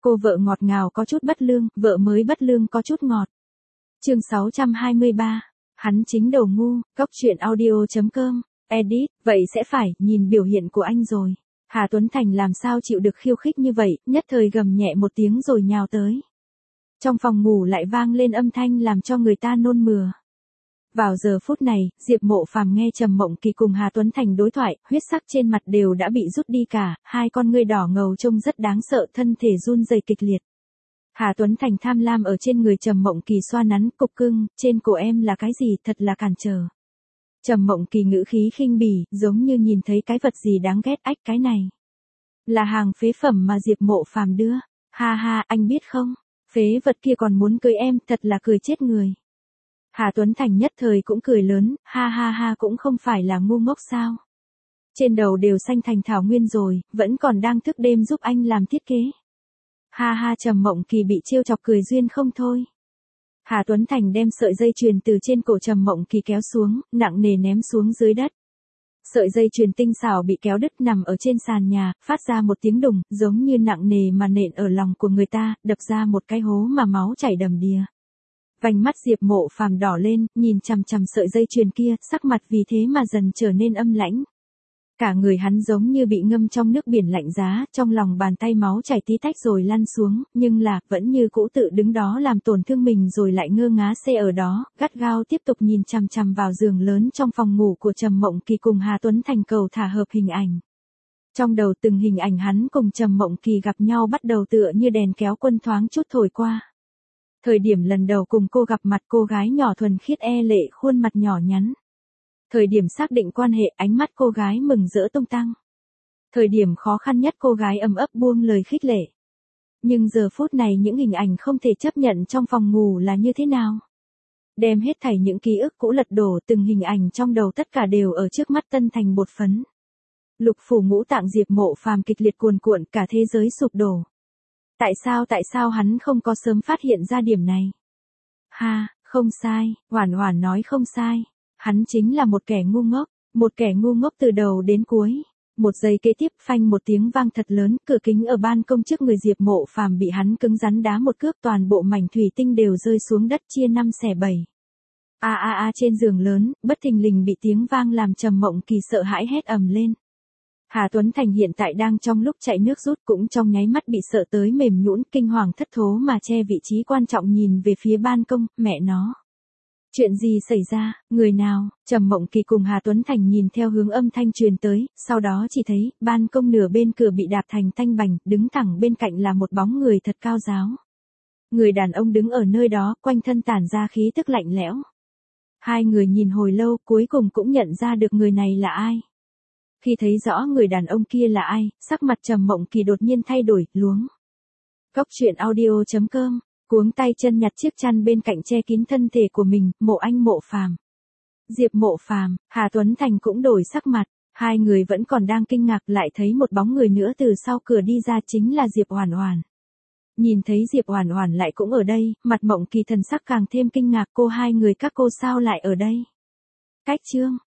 Cô vợ ngọt ngào có chút bất lương, vợ mới bất lương có chút ngọt. Chương 623. Hắn chính đầu ngu, Cốc truyện audio.com. Edit, vậy sẽ phải, nhìn biểu hiện của anh rồi. Hà Tuấn Thành làm sao chịu được khiêu khích như vậy, nhất thời gầm nhẹ một tiếng rồi nhào tới. Trong phòng ngủ lại vang lên âm thanh làm cho người ta nôn mửa. Vào giờ phút này, Diệp Mộ Phàm nghe Trầm Mộng Kỳ cùng Hà Tuấn Thành đối thoại, huyết sắc trên mặt đều đã bị rút đi cả, hai con ngươi đỏ ngầu trông rất đáng sợ, thân thể run rẩy kịch liệt. Hà Tuấn Thành tham lam ở trên người Trầm Mộng Kỳ xoa nắn, cục cưng, trên cổ em là cái gì, thật là cản trở. Trầm Mộng Kỳ ngữ khí khinh bỉ, giống như nhìn thấy cái vật gì đáng ghét, ách cái này. Là hàng phế phẩm mà Diệp Mộ Phàm đưa, ha ha, anh biết không, phế vật kia còn muốn cưới em, thật là cười chết người. Hà Tuấn Thành nhất thời cũng cười lớn, ha ha ha, cũng không phải là ngu ngốc sao. Trên đầu đều xanh thành thảo nguyên rồi, vẫn còn đang thức đêm giúp anh làm thiết kế. Ha ha, Trầm Mộng Kỳ bị trêu chọc cười duyên không thôi. Hà Tuấn Thành đem sợi dây chuyền từ trên cổ Trầm Mộng Kỳ kéo xuống, nặng nề ném xuống dưới đất. Sợi dây chuyền tinh xảo bị kéo đứt nằm ở trên sàn nhà, phát ra một tiếng đùng, giống như nặng nề mà nện ở lòng của người ta, đập ra một cái hố mà máu chảy đầm đìa. Vành mắt Diệp Mộ Phàm đỏ lên, nhìn chằm chằm sợi dây chuyền kia, sắc mặt vì thế mà dần trở nên âm lãnh. Cả người hắn giống như bị ngâm trong nước biển lạnh giá, trong lòng bàn tay máu chảy tí tách rồi lăn xuống, nhưng là, vẫn như cũ tự đứng đó làm tổn thương mình rồi lại ngơ ngá xê ở đó, gắt gao tiếp tục nhìn chằm chằm vào giường lớn trong phòng ngủ của Trầm Mộng Kỳ cùng Hà Tuấn Thành cầu thả hợp hình ảnh. Trong đầu từng hình ảnh hắn cùng Trầm Mộng Kỳ gặp nhau bắt đầu tựa như đèn kéo quân thoáng chút thổi qua. Thời điểm lần đầu cùng cô gặp mặt, cô gái nhỏ thuần khiết e lệ, khuôn mặt nhỏ nhắn. Thời điểm xác định quan hệ, ánh mắt cô gái mừng rỡ tung tăng. Thời điểm khó khăn nhất, cô gái ấm ấp buông lời khích lệ. Nhưng giờ phút này những hình ảnh không thể chấp nhận trong phòng ngủ là như thế nào? Đem hết thảy những ký ức cũ lật đổ, từng hình ảnh trong đầu tất cả đều ở trước mắt tân thành bột phấn. Lục phủ ngũ tạng Diệp Mộ Phàm kịch liệt cuồn cuộn, cả thế giới sụp đổ. Tại sao hắn không có sớm phát hiện ra điểm này? Ha, không sai, Hoản Hoản nói không sai. Hắn chính là một kẻ ngu ngốc từ đầu đến cuối. Một giây kế tiếp, phanh một tiếng vang thật lớn, cửa kính ở ban công trước người Diệp Mộ Phàm bị hắn cứng rắn đá một cước, toàn bộ mảnh thủy tinh đều rơi xuống đất chia 5 xẻ 7. Trên giường lớn, bất thình lình bị tiếng vang làm Trầm Mộng Kỳ sợ hãi hét ầm lên. Hà Tuấn Thành hiện tại đang trong lúc chạy nước rút, cũng trong nháy mắt bị sợ tới mềm nhũn, kinh hoàng thất thố mà che vị trí quan trọng nhìn về phía ban công, mẹ nó. Chuyện gì xảy ra, người nào? Trầm Mộng Kỳ cùng Hà Tuấn Thành nhìn theo hướng âm thanh truyền tới, sau đó chỉ thấy, ban công nửa bên cửa bị đạp thành tanh bành, đứng thẳng bên cạnh là một bóng người thật cao ráo. Người đàn ông đứng ở nơi đó, quanh thân tản ra khí tức lạnh lẽo. Hai người nhìn hồi lâu, cuối cùng cũng nhận ra được người này là ai. Khi thấy rõ người đàn ông kia là ai, sắc mặt Trầm Mộng Kỳ đột nhiên thay đổi, luống. Cốc truyện audio.com. Cuống tay chân nhặt chiếc chăn bên cạnh che kín thân thể của mình, Mộ Phàm. Diệp Mộ Phàm, Hà Tuấn Thành cũng đổi sắc mặt, hai người vẫn còn đang kinh ngạc, lại thấy một bóng người nữa từ sau cửa đi ra, chính là Diệp Oản Oản. Nhìn thấy Diệp Oản Oản lại cũng ở đây, mặt Mộng Kỳ thần sắc càng thêm kinh ngạc, hai người các cô sao lại ở đây? Cách chương